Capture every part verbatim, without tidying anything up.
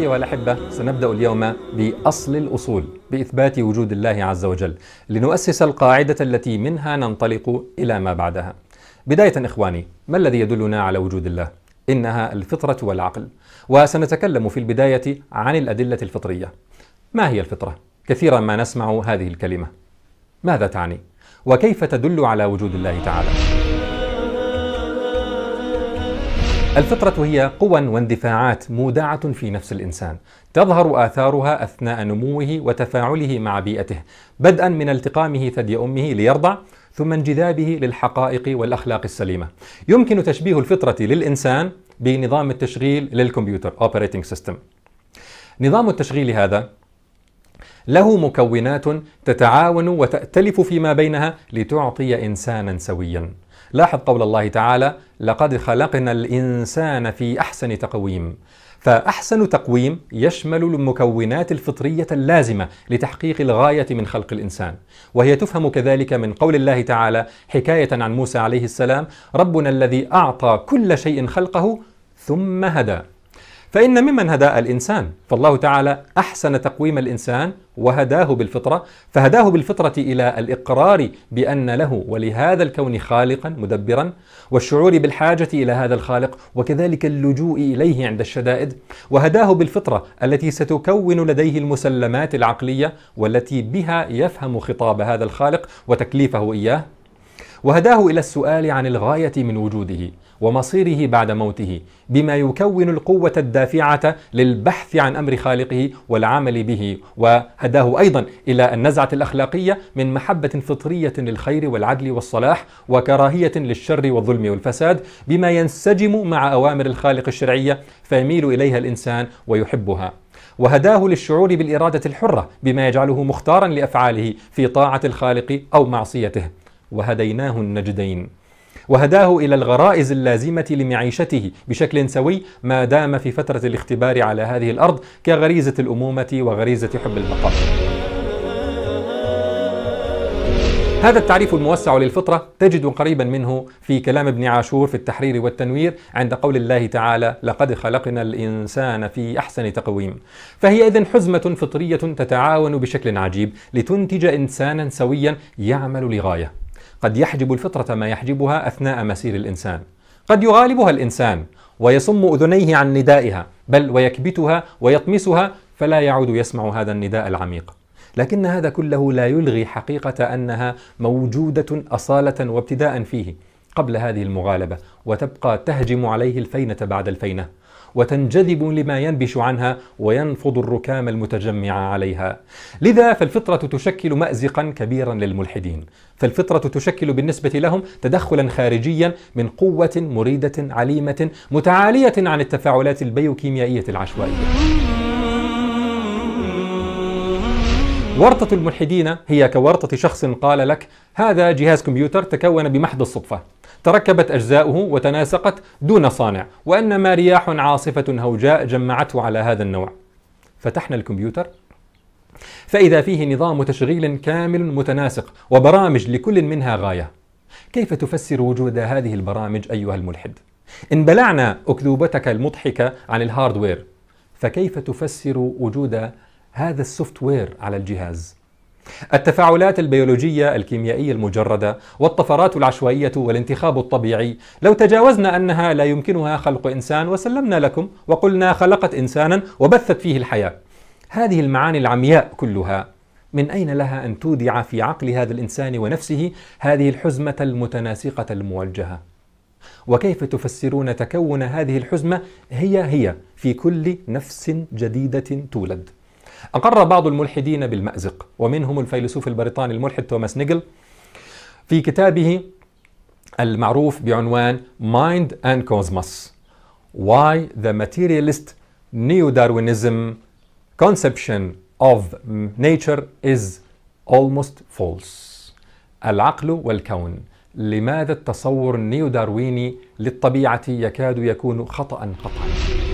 أيها الأحبة، سنبدأ اليوم بأصل الأصول بإثبات وجود الله عز وجل لنؤسس القاعدة التي منها ننطلق إلى ما بعدها. بداية إخواني، ما الذي يدلنا على وجود الله؟ إنها الفطرة والعقل، وسنتكلم في البداية عن الأدلة الفطرية. ما هي الفطرة؟ كثيرا ما نسمع هذه الكلمة، ماذا تعني؟ وكيف تدل على وجود الله تعالى؟ الفطرة هي قوى واندفاعات مودعة في نفس الإنسان، تظهر آثارها أثناء نموه وتفاعله مع بيئته، بدءا من التقامه ثدي أمه ليرضع، ثم انجذابه للحقائق والأخلاق السليمة. يمكن تشبيه الفطرة للإنسان بنظام التشغيل للكمبيوتر Operating System. نظام التشغيل هذا له مكونات تتعاون وتأتلف فيما بينها لتعطي إنسانا سويا. لاحظ قول الله تعالى: لقد خلقنا الإنسان في أحسن تقويم. فأحسن تقويم يشمل المكونات الفطرية اللازمة لتحقيق الغاية من خلق الإنسان، وهي تفهم كذلك من قول الله تعالى حكاية عن موسى عليه السلام: ربنا الذي أعطى كل شيء خلقه ثم هدى. فإن ممن هدى الإنسان، فالله تعالى أحسن تقويم الإنسان وهداه بالفطرة، فهداه بالفطرة إلى الإقرار بأن له ولهذا الكون خالقا مدبرا، والشعور بالحاجة إلى هذا الخالق، وكذلك اللجوء إليه عند الشدائد. وهداه بالفطرة التي ستكون لديه المسلمات العقلية والتي بها يفهم خطاب هذا الخالق وتكليفه إياه. وهداه إلى السؤال عن الغاية من وجوده ومصيره بعد موته، بما يكون القوة الدافعة للبحث عن أمر خالقه والعمل به. وهداه أيضا إلى النزعة الأخلاقية من محبة فطرية للخير والعدل والصلاح، وكراهية للشر والظلم والفساد، بما ينسجم مع أوامر الخالق الشرعية فيميل إليها الإنسان ويحبها. وهداه للشعور بالإرادة الحرة، بما يجعله مختارا لأفعاله في طاعة الخالق أو معصيته. وهديناه النجدين. وهداه إلى الغرائز اللازمة لمعيشته بشكل سوي ما دام في فترة الاختبار على هذه الأرض، كغريزة الأمومة وغريزة حب البقاء. هذا التعريف الموسع للفطرة تجد قريبا منه في كلام ابن عاشور في التحرير والتنوير عند قول الله تعالى: لقد خلقنا الإنسان في أحسن تقويم. فهي إذن حزمة فطرية تتعاون بشكل عجيب لتنتج إنسانا سويا يعمل لغاية. قد يحجب الفطرة ما يحجبها أثناء مسير الإنسان، قد يغالبها الإنسان ويصم أذنيه عن ندائها، بل ويكبتها ويطمسها فلا يعود يسمع هذا النداء العميق. لكن هذا كله لا يلغي حقيقة أنها موجودة أصالة وابتداء فيه قبل هذه المغالبة، وتبقى تهجم عليه الفينة بعد الفينة، وتنجذب لما ينبش عنها وينفض الركام المتجمع عليها. لذا فالفطرة تشكل مأزقا كبيرا للملحدين، فالفطرة تشكل بالنسبة لهم تدخلا خارجيا من قوة مريدة عليمة متعالية عن التفاعلات البيوكيميائية العشوائية. ورطة الملحدين هي كورطة شخص قال لك: هذا جهاز كمبيوتر تكون بمحض الصدفة، تركبت أجزاؤه وتناسقت دون صانع، وأنما رياح عاصفة هوجاء جمعته على هذا النوع. فتحنا الكمبيوتر فإذا فيه نظام تشغيل كامل متناسق وبرامج لكل منها غاية. كيف تفسر وجود هذه البرامج أيها الملحد؟ إن بلعنا أكذوبتك المضحكة عن الهاردوير، فكيف تفسر وجود هذا السوفت وير على الجهاز؟ التفاعلات البيولوجية الكيميائية المجردة والطفرات العشوائية والانتخاب الطبيعي، لو تجاوزنا أنها لا يمكنها خلق إنسان وسلمنا لكم وقلنا خلقت إنسانا وبثت فيه الحياة، هذه المعاني العمياء كلها من أين لها أن تودع في عقل هذا الإنسان ونفسه هذه الحزمة المتناسقة الموجهة؟ وكيف تفسرون تكون هذه الحزمة هي هي في كل نفس جديدة تولد؟ أقر بعض الملحدين بالمأزق، ومنهم الفيلسوف البريطاني الملحد توماس نيجل في كتابه المعروف بعنوان Mind and Cosmos: Why the Materialist Neo-Darwinism Conception of Nature is Almost False. العقل والكون، لماذا التصور النيو دارويني للطبيعة يكاد يكون خطأ قطعا؟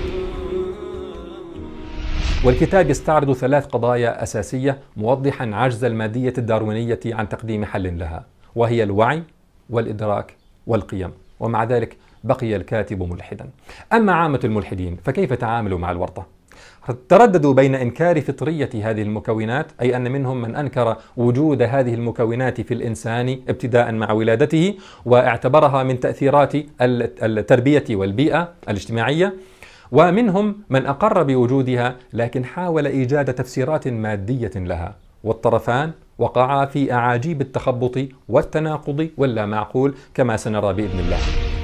والكتاب يستعرض ثلاث قضايا أساسية موضحا عجز المادية الداروينية عن تقديم حل لها، وهي الوعي والإدراك والقيم، ومع ذلك بقي الكاتب ملحدا. أما عامة الملحدين فكيف تعاملوا مع الورطة؟ قد ترددوا بين إنكار فطرية هذه المكونات، أي أن منهم من أنكر وجود هذه المكونات في الإنسان ابتداء مع ولادته واعتبرها من تأثيرات التربية والبيئة الاجتماعية، ومنهم من أقر بوجودها لكن حاول إيجاد تفسيرات مادية لها، والطرفان وقعا في أعاجيب التخبط والتناقض واللا معقول كما سنرى بإذن الله.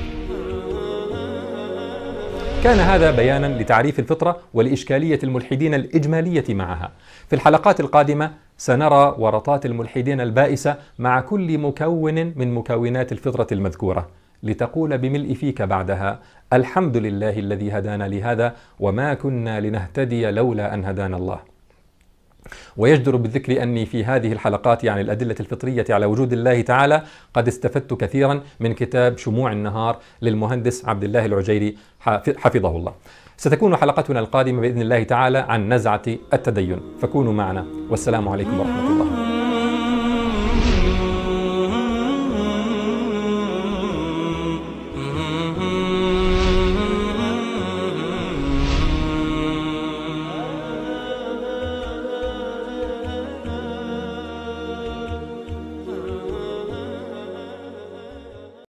كان هذا بيانا لتعريف الفطرة ولإشكالية الملحدين الإجمالية معها. في الحلقات القادمة سنرى ورطات الملحدين البائسة مع كل مكون من مكونات الفطرة المذكورة، لتقول بملء فيك بعدها: الحمد لله الذي هدانا لهذا وما كنا لنهتدي لولا أن هدانا الله. ويجدر بالذكر أني في هذه الحلقات عن الأدلة الفطرية على وجود الله تعالى قد استفدت كثيرا من كتاب شموع النهار للمهندس عبد الله العجيري حفظه الله. ستكون حلقتنا القادمة بإذن الله تعالى عن نزعة التدين، فكونوا معنا، والسلام عليكم ورحمة الله.